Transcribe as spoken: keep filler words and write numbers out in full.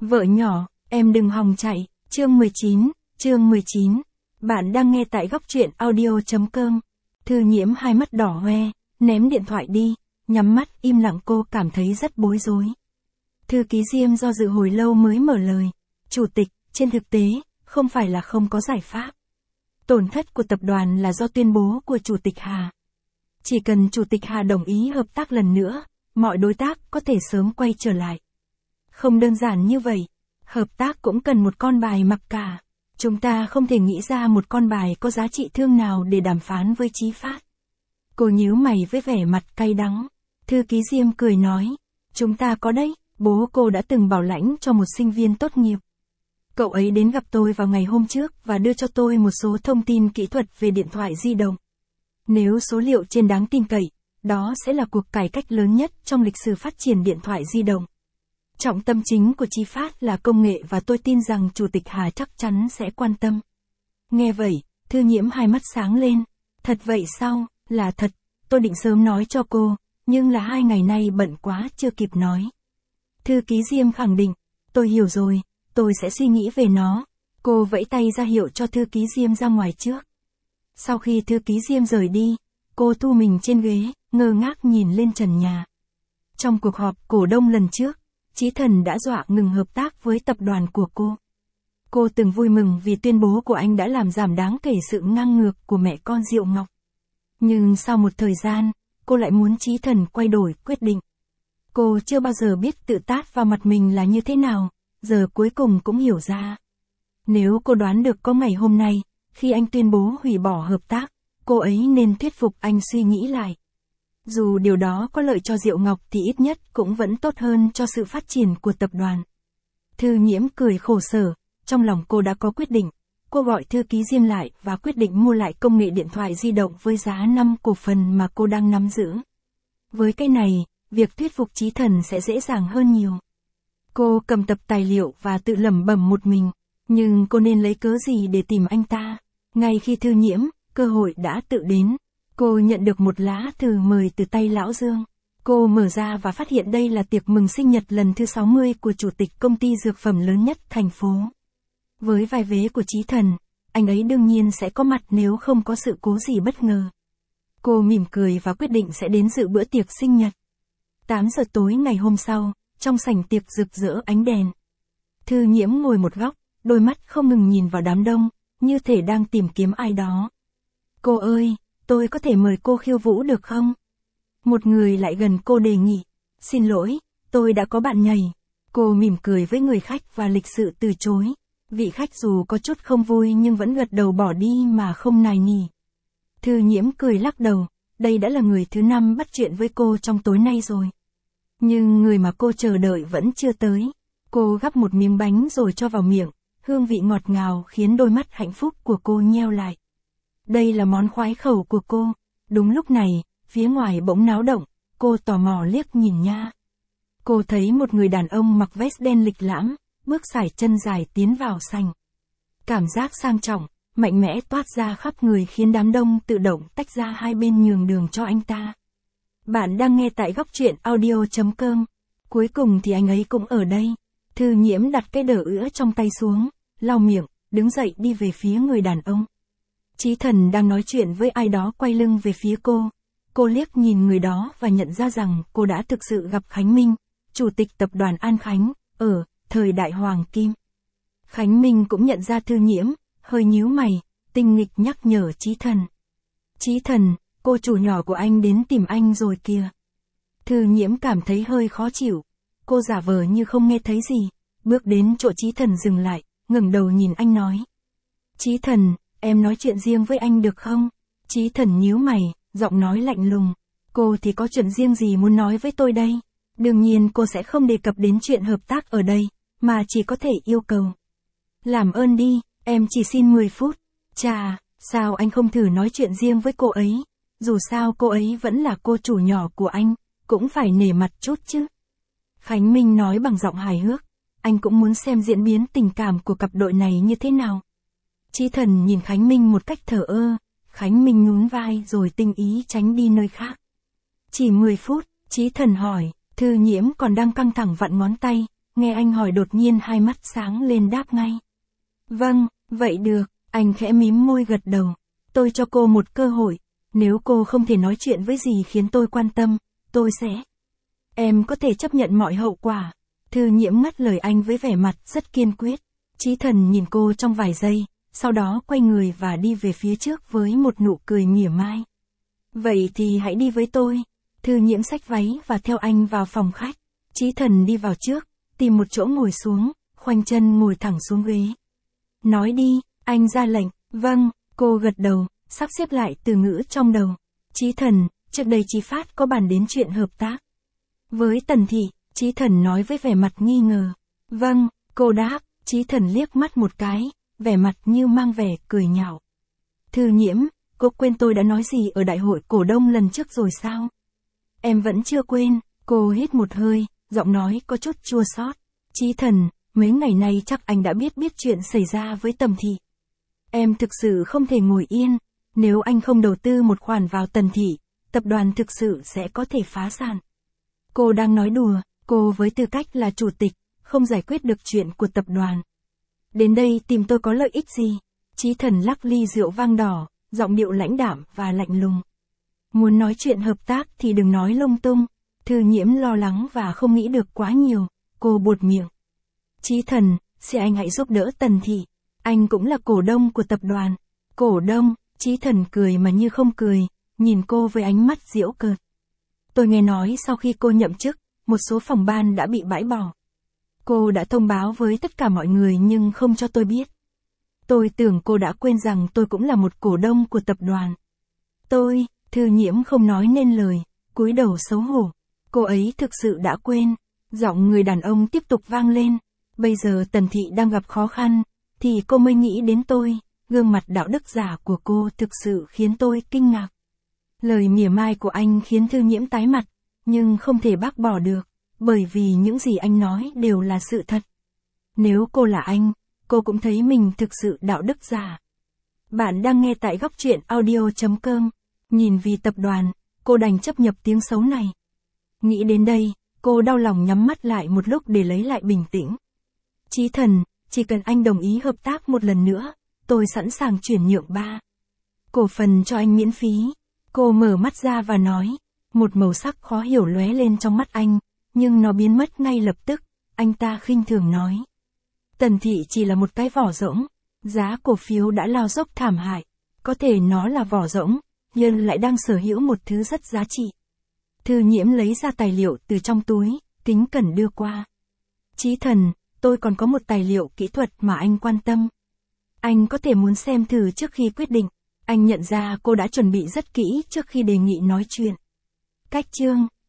Vợ nhỏ, em đừng hòng chạy, chương mười chín, chương mười chín. Bạn đang nghe tại góc truyện audio chấm com. Thư Nhiễm hai mắt đỏ hoe, ném điện thoại đi, nhắm mắt im lặng. Cô cảm thấy rất bối rối. Thư ký Diêm do dự hồi lâu mới mở lời. Chủ tịch, trên thực tế, không phải là không có giải pháp. Tổn thất của tập đoàn là do tuyên bố của Chủ tịch Hà. Chỉ cần Chủ tịch Hà đồng ý hợp tác lần nữa, mọi đối tác có thể sớm quay trở lại. Không đơn giản như vậy, hợp tác cũng cần một con bài mặc cả. Chúng ta không thể nghĩ ra một con bài có giá trị thương nào để đàm phán với Chí Phát. Cô nhíu mày với vẻ mặt cay đắng. Thư ký Diêm cười nói, chúng ta có đấy, bố cô đã từng bảo lãnh cho một sinh viên tốt nghiệp. Cậu ấy đến gặp tôi vào ngày hôm trước và đưa cho tôi một số thông tin kỹ thuật về điện thoại di động. Nếu số liệu trên đáng tin cậy, đó sẽ là cuộc cải cách lớn nhất trong lịch sử phát triển điện thoại di động. Trọng tâm chính của Chí Phát là công nghệ và tôi tin rằng Chủ tịch Hà chắc chắn sẽ quan tâm. Nghe vậy, Thư Nhiễm hai mắt sáng lên. Thật vậy sao? Là thật, tôi định sớm nói cho cô, nhưng là hai ngày nay bận quá chưa kịp nói. Thư ký Diêm khẳng định, tôi hiểu rồi, tôi sẽ suy nghĩ về nó. Cô vẫy tay ra hiệu cho Thư ký Diêm ra ngoài trước. Sau khi Thư ký Diêm rời đi, cô thu mình trên ghế, ngơ ngác nhìn lên trần nhà. Trong cuộc họp cổ đông lần trước, Chí Thần đã dọa ngừng hợp tác với tập đoàn của cô. Cô từng vui mừng vì tuyên bố của anh đã làm giảm đáng kể sự ngang ngược của mẹ con Diệu Ngọc. Nhưng sau một thời gian, cô lại muốn Chí Thần quay đổi quyết định. Cô chưa bao giờ biết tự tát vào mặt mình là như thế nào, giờ cuối cùng cũng hiểu ra. Nếu cô đoán được có ngày hôm nay, khi anh tuyên bố hủy bỏ hợp tác, cô ấy nên thuyết phục anh suy nghĩ lại. Dù điều đó có lợi cho Diệu Ngọc thì ít nhất cũng vẫn tốt hơn cho sự phát triển của tập đoàn. Thư Nhiễm cười khổ sở, trong lòng cô đã có quyết định. Cô gọi thư ký Diêm lại và quyết định mua lại công nghệ điện thoại di động với giá năm cổ phần mà cô đang nắm giữ. Với cái này, việc thuyết phục Chí Thần sẽ dễ dàng hơn nhiều. Cô cầm tập tài liệu và tự lẩm bẩm một mình, nhưng cô nên lấy cớ gì để tìm anh ta? Ngay khi Thư Nhiễm, cơ hội đã tự đến. Cô nhận được một lá thư mời từ tay Lão Dương. Cô mở ra và phát hiện đây là tiệc mừng sinh nhật lần thứ sáu mươi của chủ tịch công ty dược phẩm lớn nhất thành phố. Với vai vế của Chí Thần, anh ấy đương nhiên sẽ có mặt nếu không có sự cố gì bất ngờ. Cô mỉm cười và quyết định sẽ đến dự bữa tiệc sinh nhật. tám giờ tối ngày hôm sau, trong sảnh tiệc rực rỡ ánh đèn. Thư Nhiễm ngồi một góc, đôi mắt không ngừng nhìn vào đám đông, như thể đang tìm kiếm ai đó. Cô ơi! Tôi có thể mời cô khiêu vũ được không? Một người lại gần cô đề nghị. Xin lỗi, tôi đã có bạn nhảy. Cô mỉm cười với người khách và lịch sự từ chối. Vị khách dù có chút không vui nhưng vẫn gật đầu bỏ đi mà không nài nỉ. Thư Nhiễm cười lắc đầu. Đây đã là người thứ năm bắt chuyện với cô trong tối nay rồi. Nhưng người mà cô chờ đợi vẫn chưa tới. Cô gắp một miếng bánh rồi cho vào miệng. Hương vị ngọt ngào khiến đôi mắt hạnh phúc của cô nheo lại. Đây là món khoái khẩu của cô. Đúng lúc này, phía ngoài bỗng náo động, cô tò mò liếc nhìn nha. Cô thấy một người đàn ông mặc vest đen lịch lãm, bước sải chân dài tiến vào sảnh. Cảm giác sang trọng, mạnh mẽ toát ra khắp người khiến đám đông tự động tách ra hai bên nhường đường cho anh ta. Bạn đang nghe tại góc truyện audio chấm com. Cuối cùng thì anh ấy cũng ở đây. Thư Nhiễm đặt cái đờ ữa trong tay xuống, lau miệng, đứng dậy đi về phía người đàn ông. Chí Thần đang nói chuyện với ai đó quay lưng về phía cô. Cô liếc nhìn người đó và nhận ra rằng cô đã thực sự gặp Khánh Minh, chủ tịch tập đoàn An Khánh, ở thời đại Hoàng Kim. Khánh Minh cũng nhận ra Thư Nhiễm, hơi nhíu mày, tinh nghịch nhắc nhở Chí Thần. Chí Thần, cô chủ nhỏ của anh đến tìm anh rồi kìa. Thư Nhiễm cảm thấy hơi khó chịu. Cô giả vờ như không nghe thấy gì, bước đến chỗ Chí Thần dừng lại, ngẩng đầu nhìn anh nói. Chí Thần, em nói chuyện riêng với anh được không? Chí Thần nhíu mày, giọng nói lạnh lùng. Cô thì có chuyện riêng gì muốn nói với tôi đây? Đương nhiên cô sẽ không đề cập đến chuyện hợp tác ở đây, mà chỉ có thể yêu cầu. Làm ơn đi, em chỉ xin mười phút. Chà, sao anh không thử nói chuyện riêng với cô ấy? Dù sao cô ấy vẫn là cô chủ nhỏ của anh, cũng phải nể mặt chút chứ. Khánh Minh nói bằng giọng hài hước. Anh cũng muốn xem diễn biến tình cảm của cặp đội này như thế nào. Chí Thần nhìn Khánh Minh một cách thờ ơ, Khánh Minh nhún vai rồi tinh ý tránh đi nơi khác. Chỉ mười phút, Chí Thần hỏi, Thư Nhiễm còn đang căng thẳng vặn ngón tay, Nghe anh hỏi đột nhiên hai mắt sáng lên đáp ngay. Vâng, vậy được, anh khẽ mím môi gật đầu. Tôi cho cô một cơ hội, nếu cô không thể nói chuyện với gì khiến tôi quan tâm, tôi sẽ... Em có thể chấp nhận mọi hậu quả. Thư Nhiễm ngắt lời anh với vẻ mặt rất kiên quyết. Chí Thần nhìn cô trong vài giây, sau đó quay người và đi về phía trước với một nụ cười mỉa mai. Vậy thì hãy đi với tôi. Thư Nhiễm xách váy và theo anh vào phòng khách. Chí Thần đi vào trước, tìm một chỗ ngồi xuống, khoanh chân ngồi thẳng xuống ghế. Nói đi, anh ra lệnh. Vâng, cô gật đầu, sắp xếp lại từ ngữ trong đầu. Chí Thần, trước đây Chí Phát có bàn đến chuyện hợp tác với Tần Thị. Chí Thần nói với vẻ mặt nghi ngờ. Vâng, cô đáp. Chí Thần liếc mắt một cái, vẻ mặt như mang vẻ cười nhạo. Thư Nhiễm, cô quên tôi đã nói gì ở đại hội cổ đông lần trước rồi sao? Em vẫn chưa quên. Cô hít một hơi, giọng nói có chút chua xót. Chí Thần, mấy ngày nay chắc anh đã biết biết chuyện xảy ra với Tần Thị. Em thực sự không thể ngồi yên. Nếu anh không đầu tư một khoản vào Tần Thị, tập đoàn thực sự sẽ có thể phá sản. Cô đang nói đùa, cô với tư cách là chủ tịch, không giải quyết được chuyện của tập đoàn. Đến đây tìm tôi có lợi ích gì? Chí Thần lắc ly rượu vang đỏ, giọng điệu lãnh đạm và lạnh lùng. Muốn nói chuyện hợp tác thì đừng nói lung tung. Thư Nhiễm lo lắng và không nghĩ được quá nhiều, cô buột miệng. Chí Thần, xin anh hãy giúp đỡ Tần Thị. Anh cũng là cổ đông của tập đoàn. Cổ đông? Chí Thần cười mà như không cười, nhìn cô với ánh mắt giễu cợt. Tôi nghe nói sau khi cô nhậm chức, một số phòng ban đã bị bãi bỏ. Cô đã thông báo với tất cả mọi người nhưng không cho tôi biết. Tôi tưởng cô đã quên rằng tôi cũng là một cổ đông của tập đoàn. Tôi, Thư Nhiễm không nói nên lời, cúi đầu xấu hổ. Cô ấy thực sự đã quên. Giọng người đàn ông tiếp tục vang lên. Bây giờ Tần Thị đang gặp khó khăn, thì cô mới nghĩ đến tôi. Gương mặt đạo đức giả của cô thực sự khiến tôi kinh ngạc. Lời mỉa mai của anh khiến Thư Nhiễm tái mặt, nhưng không thể bác bỏ được, bởi vì những gì anh nói đều là sự thật. Nếu cô là anh, cô cũng thấy mình thực sự đạo đức giả. Bạn đang nghe tại góc truyện audio chấm com. Nhìn vì tập đoàn, cô đành chấp nhận tiếng xấu này. Nghĩ đến đây, cô đau lòng nhắm mắt lại một lúc để lấy lại bình tĩnh. Chí Thần, chỉ cần anh đồng ý hợp tác một lần nữa, tôi sẵn sàng chuyển nhượng ba cổ phần cho anh miễn phí. Cô mở mắt ra và nói. Một màu sắc khó hiểu lóe lên trong mắt anh, nhưng nó biến mất ngay lập tức. Anh ta khinh thường nói. Tần Thị chỉ là một cái vỏ rỗng. Giá cổ phiếu đã lao dốc thảm hại. Có thể nó là vỏ rỗng, nhưng lại đang sở hữu một thứ rất giá trị. Thư Nhiễm lấy ra tài liệu từ trong túi, kính cẩn đưa qua. Chí Thần, tôi còn có một tài liệu kỹ thuật mà anh quan tâm. Anh có thể muốn xem thử trước khi quyết định. Anh nhận ra cô đã chuẩn bị rất kỹ trước khi đề nghị nói chuyện. Cách chương